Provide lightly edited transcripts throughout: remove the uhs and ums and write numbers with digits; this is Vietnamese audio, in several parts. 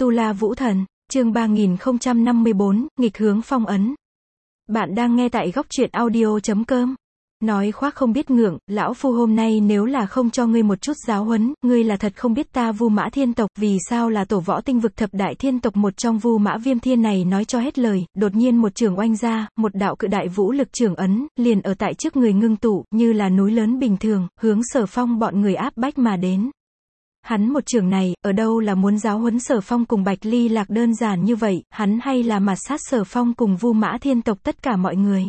Tu La Vũ Thần, chương 3054, nghịch hướng phong ấn. Bạn đang nghe tại góc truyện audio.com. Nói khoác không biết ngượng, lão phu hôm nay nếu là không cho ngươi một chút giáo huấn, ngươi là thật không biết ta Vu Mã Thiên tộc, vì sao là tổ võ tinh vực thập đại thiên tộc một trong Vu Mã Viêm Thiên này nói cho hết lời, đột nhiên một trường oanh ra, một đạo cự đại vũ lực trường ấn, liền ở tại trước người ngưng tụ, như là núi lớn bình thường, hướng Sở Phong bọn người áp bách mà đến. Hắn một trường này, ở đâu là muốn giáo huấn Sở Phong cùng Bạch Ly Lạc đơn giản như vậy, hắn hay là mạt sát Sở Phong cùng Vu Mã Thiên tộc tất cả mọi người.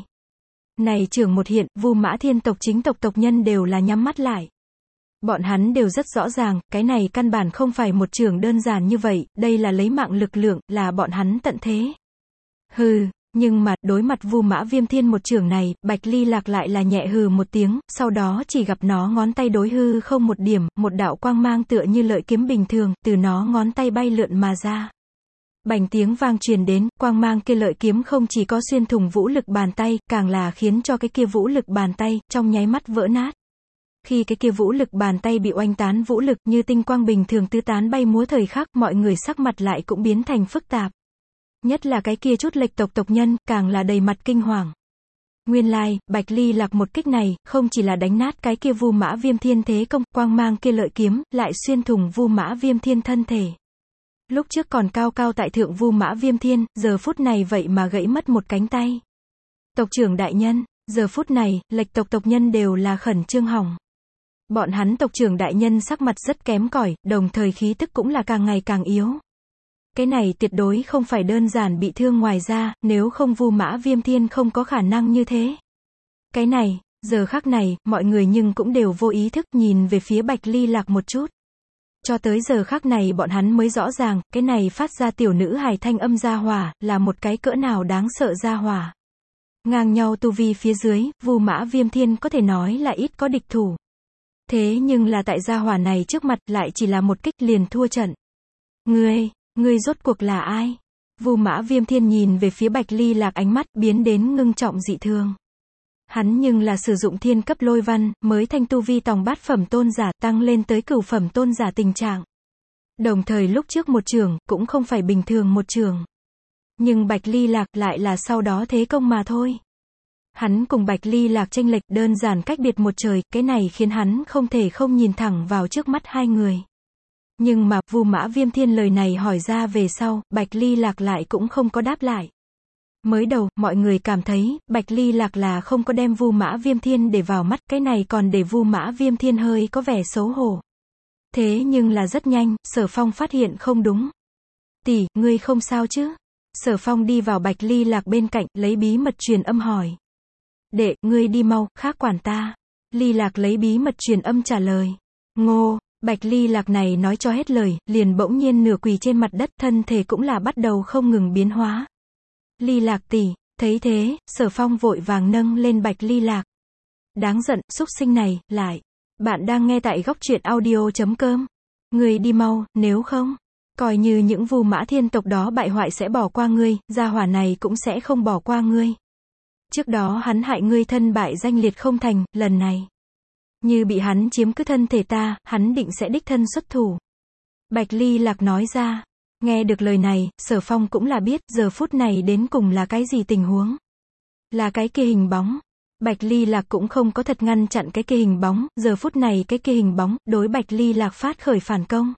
Này trường một hiện, Vu Mã Thiên tộc chính tộc tộc nhân đều là nhắm mắt lại. Bọn hắn đều rất rõ ràng, cái này căn bản không phải một trường đơn giản như vậy, đây là lấy mạng lực lượng, là bọn hắn tận thế. Hừ, nhưng mà, đối mặt Vu Mã Viêm Thiên một trường này, Bạch Ly Lạc lại là nhẹ hừ một tiếng, sau đó chỉ gặp nó ngón tay đối hư không một điểm, một đạo quang mang tựa như lợi kiếm bình thường, từ nó ngón tay bay lượn mà ra. Bành tiếng vang truyền đến, quang mang kia lợi kiếm không chỉ có xuyên thủng vũ lực bàn tay, càng là khiến cho cái kia vũ lực bàn tay, trong nháy mắt vỡ nát. Khi cái kia vũ lực bàn tay bị oanh tán vũ lực như tinh quang bình thường tứ tán bay múa thời khắc, mọi người sắc mặt lại cũng biến thành phức tạp. Nhất là cái kia chút lệch tộc tộc nhân, càng là đầy mặt kinh hoàng. Nguyên lai, Bạch Ly Lạc một kích này, không chỉ là đánh nát cái kia Vu Mã Viêm Thiên thế công, quang mang kia lợi kiếm, lại xuyên thủng Vu Mã Viêm Thiên thân thể. Lúc trước còn cao cao tại thượng Vu Mã Viêm Thiên, giờ phút này vậy mà gãy mất một cánh tay. Tộc trưởng đại nhân, giờ phút này, lệch tộc tộc nhân đều là khẩn trương hỏng. Bọn hắn tộc trưởng đại nhân sắc mặt rất kém cỏi, đồng thời khí tức cũng là càng ngày càng yếu. Cái này tuyệt đối không phải đơn giản bị thương, ngoài ra, nếu không Vu Mã Viêm Thiên không có khả năng như thế. Cái này, giờ khắc này, mọi người nhưng cũng đều vô ý thức nhìn về phía Bạch Ly Lạc một chút. Cho tới giờ khắc này bọn hắn mới rõ ràng, cái này phát ra tiểu nữ hài thanh âm gia hỏa, là một cái cỡ nào đáng sợ gia hỏa. Ngang nhau tu vi phía dưới, Vu Mã Viêm Thiên có thể nói là ít có địch thủ. Thế nhưng là tại gia hỏa này trước mặt, lại chỉ là một kích liền thua trận. Ngươi rốt cuộc là ai? Vu Mã Viêm Thiên nhìn về phía Bạch Ly Lạc, ánh mắt biến đến ngưng trọng dị thường. Hắn nhưng là sử dụng thiên cấp lôi văn, mới thanh tu vi tòng bát phẩm tôn giả, tăng lên tới cửu phẩm tôn giả tình trạng. Đồng thời lúc trước một trường, cũng không phải bình thường một trường. Nhưng Bạch Ly Lạc lại là sau đó thế công mà thôi. Hắn cùng Bạch Ly Lạc chênh lệch đơn giản cách biệt một trời, cái này khiến hắn không thể không nhìn thẳng vào trước mắt hai người. Nhưng mà, Vu Mã Viêm Thiên lời này hỏi ra về sau, Bạch Ly Lạc lại cũng không có đáp lại. Mới đầu, mọi người cảm thấy, Bạch Ly Lạc là không có đem Vu Mã Viêm Thiên để vào mắt, cái này còn để Vu Mã Viêm Thiên hơi có vẻ xấu hổ. Thế nhưng là rất nhanh, Sở Phong phát hiện không đúng. Tỷ, ngươi không sao chứ? Sở Phong đi vào Bạch Ly Lạc bên cạnh, lấy bí mật truyền âm hỏi. Đệ, ngươi đi mau, khác quản ta. Ly Lạc lấy bí mật truyền âm trả lời. Ngô. Bạch Ly Lạc này nói cho hết lời, liền bỗng nhiên nửa quỳ trên mặt đất, thân thể cũng là bắt đầu không ngừng biến hóa. Ly Lạc tỷ, thấy thế, Sở Phong vội vàng nâng lên Bạch Ly Lạc. Đáng giận, xúc sinh này, lại. Bạn đang nghe tại góc truyện audio.com. Ngươi đi mau, nếu không, coi như những Vu Mã Thiên tộc đó bại hoại sẽ bỏ qua ngươi, gia hỏa này cũng sẽ không bỏ qua ngươi. Trước đó hắn hại ngươi thân bại danh liệt không thành, lần này như bị hắn chiếm cứ thân thể ta, hắn định sẽ đích thân xuất thủ. Bạch Ly Lạc nói ra. Nghe được lời này, Sở Phong cũng là biết, giờ phút này đến cùng là cái gì tình huống. Là cái kia hình bóng. Bạch Ly Lạc cũng không có thật ngăn chặn cái kia hình bóng, giờ phút này cái kia hình bóng, đối Bạch Ly Lạc phát khởi phản công.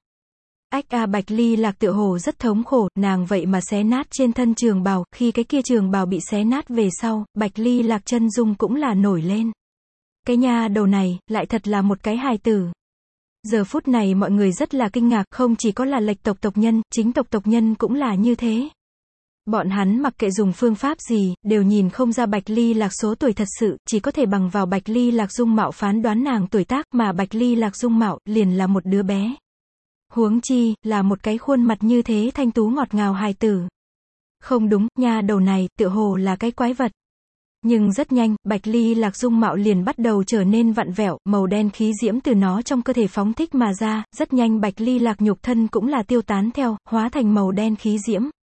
Bạch Ly Lạc tựa hồ rất thống khổ, nàng vậy mà xé nát trên thân trường bào, khi cái kia trường bào bị xé nát về sau, Bạch Ly Lạc chân dung cũng là nổi lên. Cái nha đầu này, lại thật là một cái hài tử. Giờ phút này mọi người rất là kinh ngạc, không chỉ có là lệch tộc tộc nhân, chính tộc tộc nhân cũng là như thế. Bọn hắn mặc kệ dùng phương pháp gì, đều nhìn không ra Bạch Ly Lạc số tuổi thật sự, chỉ có thể bằng vào Bạch Ly Lạc dung mạo phán đoán nàng tuổi tác, mà Bạch Ly Lạc dung mạo, liền là một đứa bé. Huống chi, là một cái khuôn mặt như thế thanh tú ngọt ngào hài tử. Không đúng, nha đầu này, tựa hồ là cái quái vật. Nhưng rất nhanh, Bạch Ly Lạc dung mạo liền bắt đầu trở nên vặn vẹo, màu đen khí diễm từ nó trong cơ thể phóng thích mà ra, rất nhanh Bạch Ly Lạc nhục thân cũng là tiêu tán theo, hóa thành màu đen khí diễm.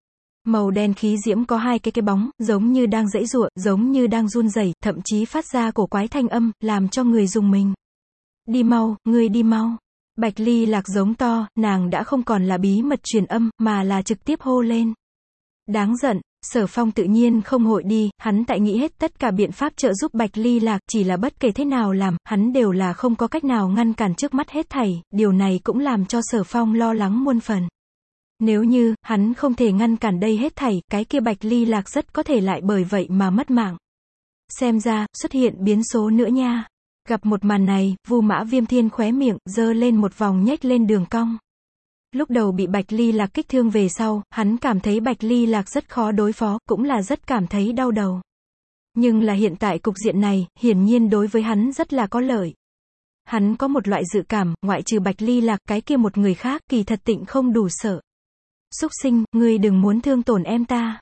Màu đen khí diễm có hai cái bóng, giống như đang giãy giụa, giống như đang run rẩy, thậm chí phát ra cổ quái thanh âm, làm cho người rùng mình. Đi mau, ngươi đi mau. Bạch Ly Lạc giống to, nàng đã không còn là bí mật truyền âm, mà là trực tiếp hô lên. Đáng giận, Sở Phong tự nhiên không hội đi, hắn tại nghĩ hết tất cả biện pháp trợ giúp Bạch Ly Lạc, chỉ là bất kể thế nào làm, hắn đều là không có cách nào ngăn cản trước mắt hết thảy, điều này cũng làm cho Sở Phong lo lắng muôn phần. Nếu như, hắn không thể ngăn cản đây hết thảy, cái kia Bạch Ly Lạc rất có thể lại bởi vậy mà mất mạng. Xem ra, xuất hiện biến số nữa nha. Gặp một màn này, Vu Mã Viêm Thiên khóe miệng, giơ lên một vòng nhếch lên đường cong. Lúc đầu bị Bạch Ly Lạc kích thương về sau, hắn cảm thấy Bạch Ly Lạc rất khó đối phó, cũng là rất cảm thấy đau đầu. Nhưng là hiện tại cục diện này, hiển nhiên đối với hắn rất là có lợi. Hắn có một loại dự cảm, ngoại trừ Bạch Ly Lạc, cái kia một người khác, kỳ thật tịnh không đủ sợ. Súc sinh, ngươi đừng muốn thương tổn em ta.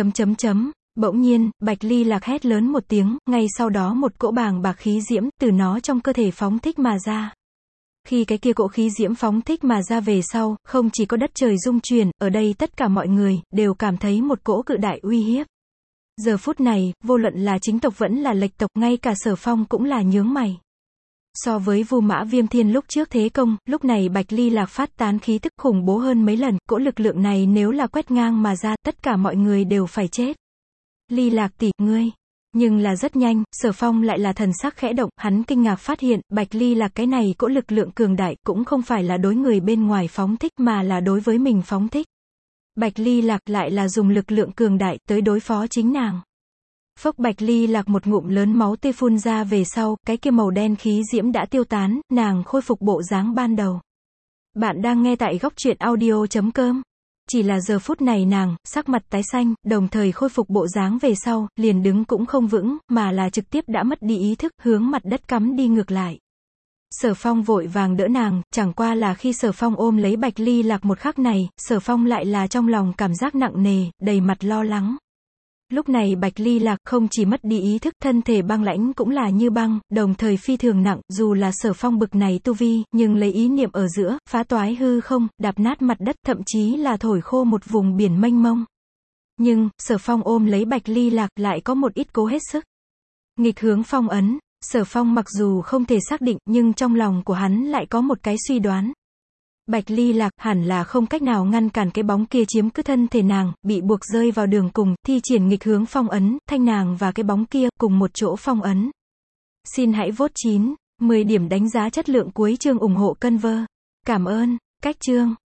Bỗng nhiên, Bạch Ly Lạc hét lớn một tiếng, ngay sau đó một cỗ bàng bạc khí diễm, từ nó trong cơ thể phóng thích mà ra. Khi cái kia cỗ khí diễm phóng thích mà ra về sau, không chỉ có đất trời rung chuyển, ở đây tất cả mọi người, đều cảm thấy một cỗ cự đại uy hiếp. Giờ phút này, vô luận là chính tộc vẫn là lệch tộc, ngay cả Sở Phong cũng là nhướng mày. So với Vu Mã Viêm Thiên lúc trước thế công, lúc này Bạch Ly Lạc phát tán khí tức khủng bố hơn mấy lần, cỗ lực lượng này nếu là quét ngang mà ra, tất cả mọi người đều phải chết. Ly Lạc tỷ, ngươi. Nhưng là rất nhanh, Sở Phong lại là thần sắc khẽ động, hắn kinh ngạc phát hiện, Bạch Ly Lạc cái này cỗ lực lượng cường đại, cũng không phải là đối người bên ngoài phóng thích mà là đối với mình phóng thích. Bạch Ly Lạc lại là dùng lực lượng cường đại tới đối phó chính nàng. Phốc, Bạch Ly Lạc một ngụm lớn máu tươi phun ra về sau, cái kia màu đen khí diễm đã tiêu tán, nàng khôi phục bộ dáng ban đầu. Bạn đang nghe tại góc truyện audio.com. Chỉ là giờ phút này nàng, sắc mặt tái xanh, đồng thời khôi phục bộ dáng về sau, liền đứng cũng không vững, mà là trực tiếp đã mất đi ý thức, hướng mặt đất cắm đi ngược lại. Sở Phong vội vàng đỡ nàng, chẳng qua là khi Sở Phong ôm lấy Bạch Ly Lạc một khắc này, Sở Phong lại là trong lòng cảm giác nặng nề, đầy mặt lo lắng. Lúc này Bạch Ly Lạc không chỉ mất đi ý thức, thân thể băng lãnh cũng là như băng, đồng thời phi thường nặng, dù là Sở Phong bực này tu vi, nhưng lấy ý niệm ở giữa, phá toái hư không, đạp nát mặt đất, thậm chí là thổi khô một vùng biển mênh mông. Nhưng, Sở Phong ôm lấy Bạch Ly Lạc lại có một ít cố hết sức. Nghịch hướng phong ấn, Sở Phong mặc dù không thể xác định, nhưng trong lòng của hắn lại có một cái suy đoán. Bạch Ly Lạc hẳn là không cách nào ngăn cản cái bóng kia chiếm cứ thân thể nàng, bị buộc rơi vào đường cùng, thi triển nghịch hướng phong ấn, thanh nàng và cái bóng kia, cùng một chỗ phong ấn. Xin hãy vote 9, 10 điểm đánh giá chất lượng cuối chương ủng hộ Conver. Cảm ơn, cách chương.